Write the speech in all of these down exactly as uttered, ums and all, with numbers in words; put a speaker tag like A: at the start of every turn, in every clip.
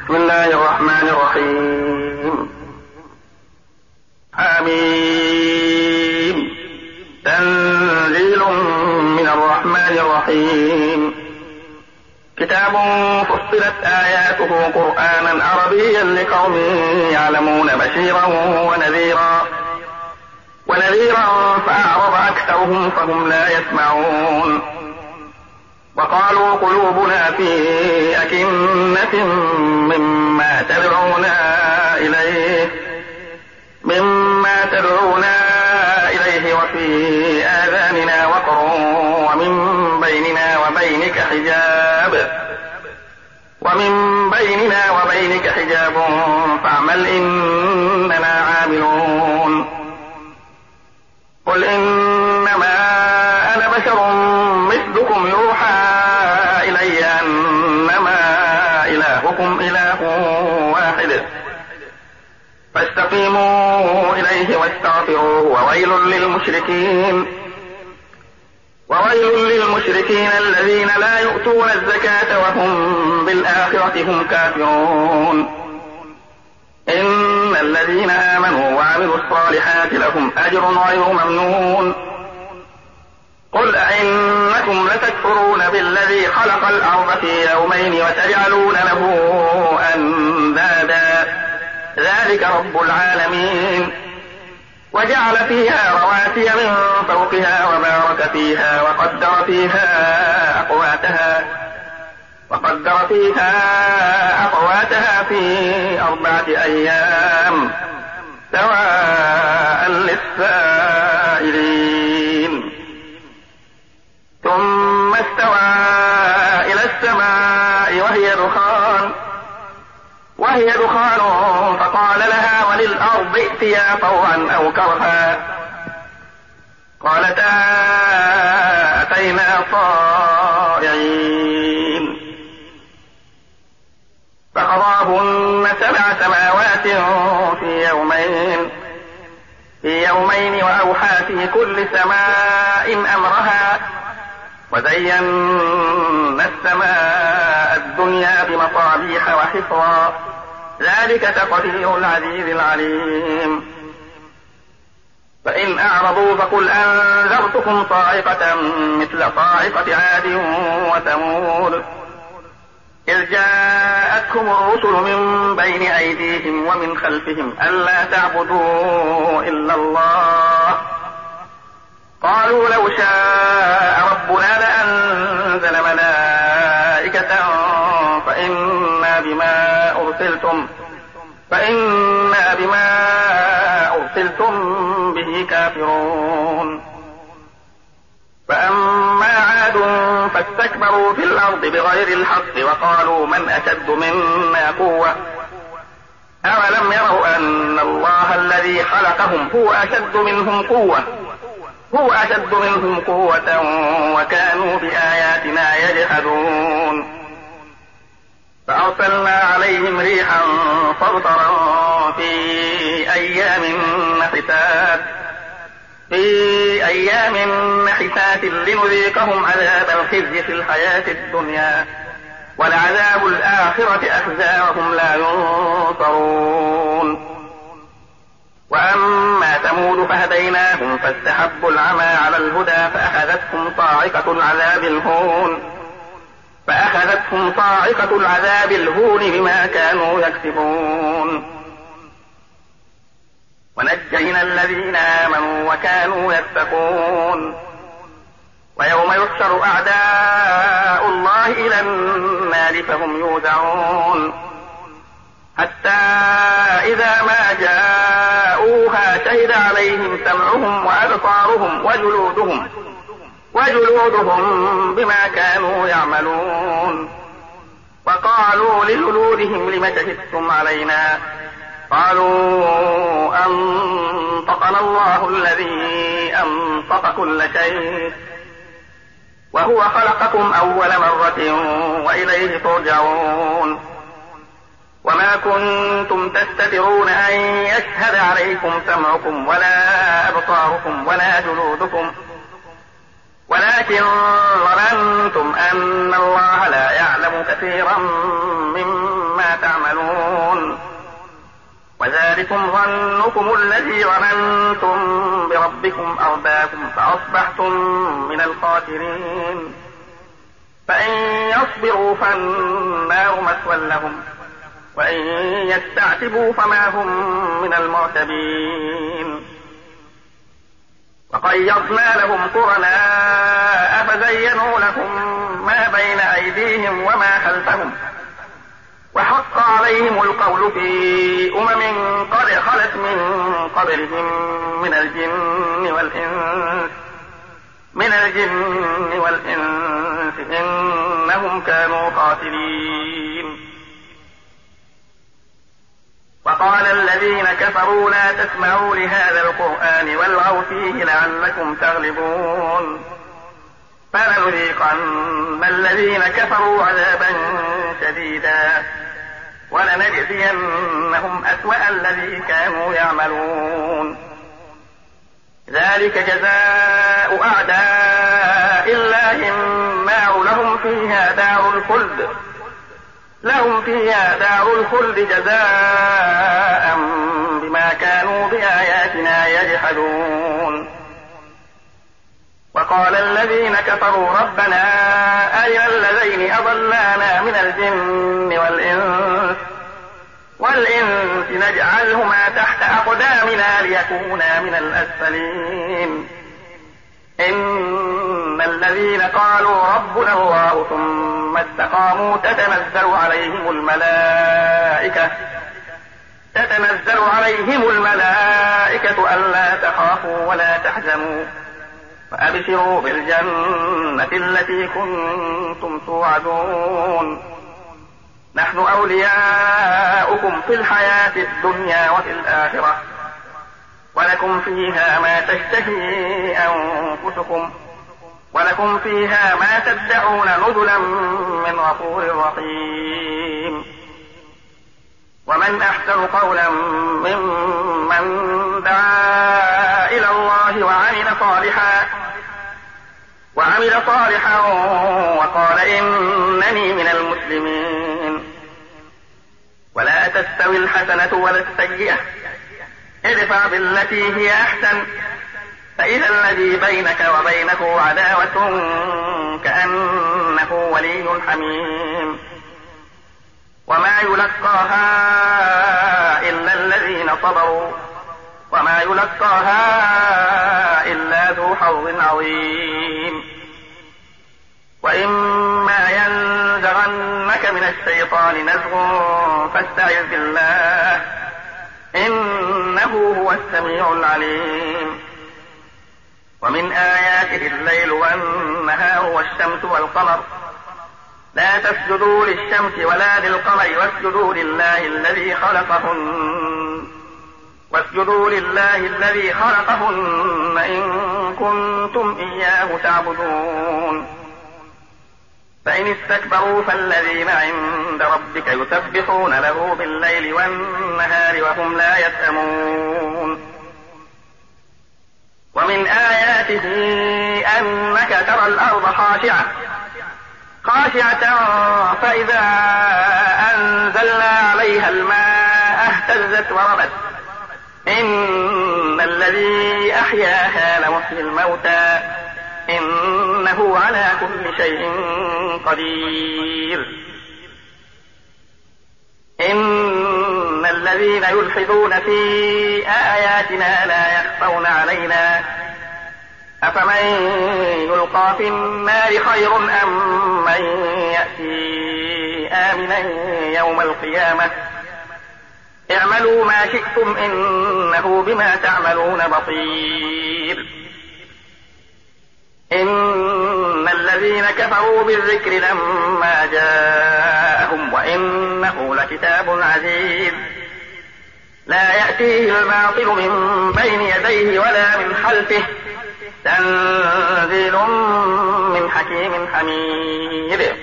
A: بسم الله الرحمن الرحيم. حميم. تنزيل من الرحمن الرحيم. كتاب فصلت آياته قرآنا عربيا لقوم يعلمون بشيرا ونذيرا ونذيرا فأعرض أكثرهم فهم لا يسمعون. وقالوا قلوبنا في أكنة مما تدعونا إليه مما تدعونا إليه وفي آذاننا وقر ومن بيننا وبينك حجاب ومن بيننا وبينك حجاب فاعمل إننا عاملون. قل إنما أنا بشر مثلكم يوحى إلي أنما إلهكم إله واحد فاستقيموا إليه واستغفروه وويل للمشركين وويل للمشركين الذين لا يؤتون الزكاة وهم بالآخرة هم كافرون. إن الذين آمنوا وعملوا الصالحات لهم أجر غير ممنون. قل أئنكم لتكفرون بالذي خلق الأرض في يومين وتجعلون له أندادا ذلك رب العالمين. وجعل فيها رواسي من فوقها وبارك فيها وقدر فيها أقواتها وقدر فيها أقواتها في أربعة أيام سواء للسائلين. ثم استوى إلى السماء وهي دخان وهي دخان فقال لها وللأرض ائتيا طوعا أو كرها قالتا أتينا طائعين. فقضاهن سبع سماوات في يومين في يومين وأوحى في كل سماء أمرها وزينا السماء الدنيا بمصابيح وحفظا ذلك تقدير العزيز العليم. فإن أعرضوا فقل أنذرتكم صاعقة مثل صاعقة عاد وثمود إذ جاءتهم الرسل من بين أيديهم ومن خلفهم ألا تعبدوا إلا الله قالوا لو شاء ربنا لأنزل ملائكة فإنا بما أرسلتم فإنا بما أرسلتم به كافرون. فأما عاد فاستكبروا في الأرض بغير الحق وقالوا من أشد منا قوة أولم يروا أن الله الذي خلقهم هو أشد منهم قوة هو أشد منهم قوة وكانوا بآياتنا يجحدون. فأرسلنا عليهم ريحا صرصرا في أيام نحسات في أيام نحسات لنذيقهم عذاب الخزي في الحياة الدنيا ولعذاب الآخرة أخزى وهم لا ينصرون. وأما ثمود فهديناهم فاستحبوا العمى على الهدى فأخذتهم صاعقة العذاب الهون فأخذتهم صاعقة العذاب الهون بما كانوا يكسبون. ونجينا الذين آمنوا وكانوا يتقون. ويوم يحشر أعداء الله إلى النار فهم يوزعون حتى إذا ما جاءوها شهد عليهم سمعهم وأبصارهم وجلودهم وجلودهم بما كانوا يعملون. وقالوا لجلودهم لم شهدتم علينا قالوا أنطقنا الله الذي أنطق كل شيء وهو خلقكم أول مرة وإليه ترجعون. وما كنتم تستترون أن يشهد عليكم سمعكم ولا أبصاركم ولا جلودكم ولكن ظننتم أن الله لا يعلم كثيرا مما بما تعملون وذلكم ظنكم الذي ظننتم بربكم أرداكم فأصبحتم من الخاسرين فإن يصبروا فالنار مثوى لهم وإن يستعتبوا فما هم من المعتبين وقيضنا لهم قرناء فزينوا لهم ما بين أيديهم وما خلفهم وحق عليهم القول في أمم قد خلت من قبلهم من الجن والإنس من الجن والإنس إنهم كانوا خاسرين وقال الذين كفروا لا تسمعوا لهذا القرآن والغوا فيه لعلكم تغلبون فلنذيقن الذين كفروا عذابا شديدا ولنجزينهم أسوأ الذي كانوا يعملون ذلك جزاء أعداء الله النار لهم فيها دار الخلد لهم فيها دار الخلد جزاء بما كانوا بآياتنا يجحدون وقال الذين كفروا ربنا أرنا الذين أضلانا من الجن والإنس والإنس نجعلهما تحت أقدامنا ليكونا من الأسفلين إن الذين قالوا ربنا الله ثم استقاموا تتنزل عليهم الملائكة تتنزل عليهم الملائكة ألا تخافوا ولا تحزنوا وأبشروا بالجنة التي كنتم توعدون نحن أولياؤكم في الحياة الدنيا وفي الآخرة ولكم فيها ما تشتهي أنفسكم ولكم فيها ما تدعون نزلا من غفور رحيم ومن أحسن قولا ممن دعا إلى الله وعمل صالحا وعمل صالحا وقال إنني من المسلمين ولا تستوي الحسنة ولا السيئة ادفع بالتي هي أحسن فإذا الذي بينك وبينه عداوة كأنه ولي حميم وما يلقاها إلا الذين صبروا وما يلقاها إلا ذو حظ عظيم وإما ينزغنك من الشيطان نزغ فاستعذ بالله إنه هو السميع العليم ومن آياته الليل والنهار والشمس والقمر لا تسجدوا للشمس ولا للقمر واسجدوا لله الذي خلقهن واسجدوا لله الذي خلقهن إن كنتم إياه تعبدون فإن استكبروا فالذين عند ربك يسبحون له بالليل والنهار وهم لا يسأمون ومن آياته أنك ترى الأرض خاشعة خاشعة فإذا أنزلنا عليها الماء اهتزت وربت إن الذي أحياها لمحيي الموتى إنه على كل شيء قدير إن الذين يلحدون في آياتنا لا يخفون علينا أفمن يلقى في النار خير أم من يأتي آمنا يوم القيامة اعملوا ما شئتم إنه بما تعملون بصير إن الذين كفروا بالذكر لما جاءهم وإنه لكتاب عزيز لا يأتيه الباطل من بين يديه ولا من خلفه تنزيل من حكيم حميد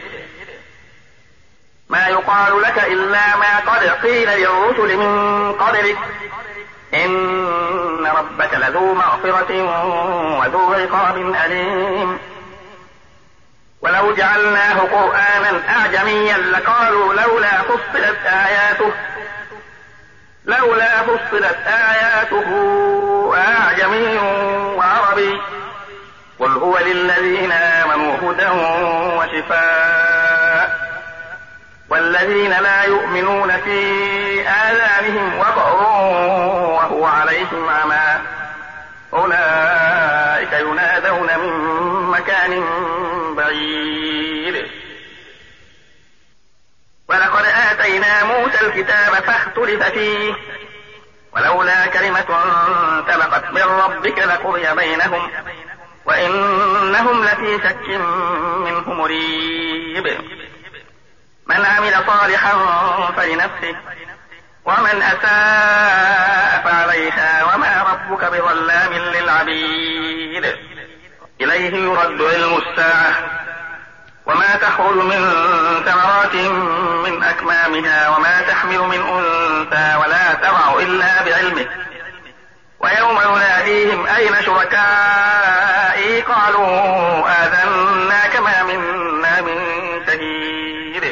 A: ما يقال لك إلا ما قد قيل للرسل من قبلك إن ربك لذو مغفرة وذو عقاب أليم ولو جعلناه قرآنا أعجميا لقالوا لولا فصلت آياته لولا فصلت آياته أعجمي وعربي قل هو للذين آمنوا هدى وشفاء والذين لا يؤمنون في آذانهم وقر وهو عليهم عمى أولئك ينادون من مكان بعيد. ولقد آتينا موسى الكتاب فاختلف فيه ولولا كلمة سبقت من ربك لقضي بينهم وإنهم لفي شك منه مريب. من عمل صالحا فلنفسه ومن أساء فعليها وما ربك بظلام للعبيد. إليه يرد علم الساعة وما تخرج من ثمرات من أكمامها وما تحمل من أنثى ولا تضع إلا بعلمه ويوم يناديهم أين شركائي قالوا آذنا كما منا من شهيد.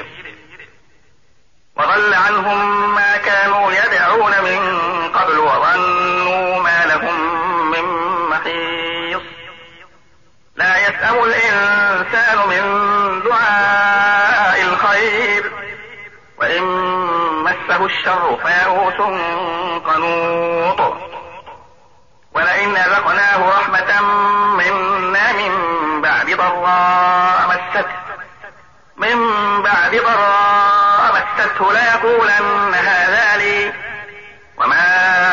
A: وضل عنهم ما كانوا يدعون من قبل وظنوا ما لهم من محيص. لا يسأم الإنسان من دعاء الخير وإن مسه الشر فيئوس قنوط. ولئن أذقناه رحمة منا من بعد ضراء مسته من بعد ضراء مسته ليقولن هذا لي وما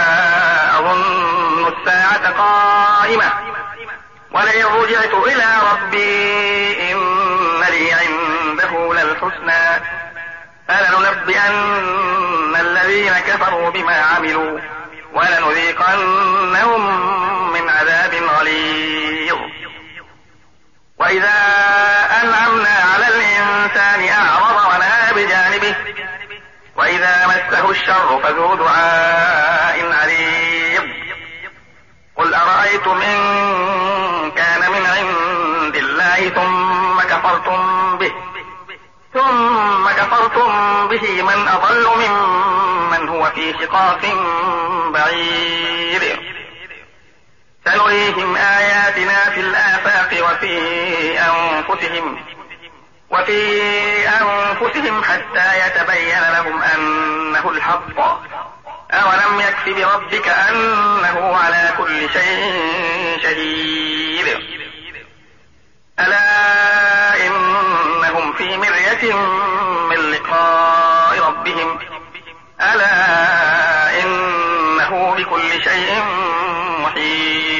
A: أظن الساعة قائمة ولئن رجعت إلى ربي إن لي عنده للحسنى فلننبئن الذين كفروا بما عملوا ولنذيقنهم من عذاب غليظ. وإذا أنعمنا على الإنسان أعرض ونأى بجانبه وإذا مسه الشر فذو دعاء عريض. قل أرأيتم إن كان من عند الله ثم كفرتم به ثم كفرتم به من أضل ممن هو في شقاق بعيد. سنريهم آياتنا في الآفاق وفي أنفسهم وفي أنفسهم حتى يتبين لهم أنه الحق. أولم يكف بربك أنه على كل شيء شهيد. ألا إنهم في مرية من لقاء ربهم ألا إنه بكل شيء محيط.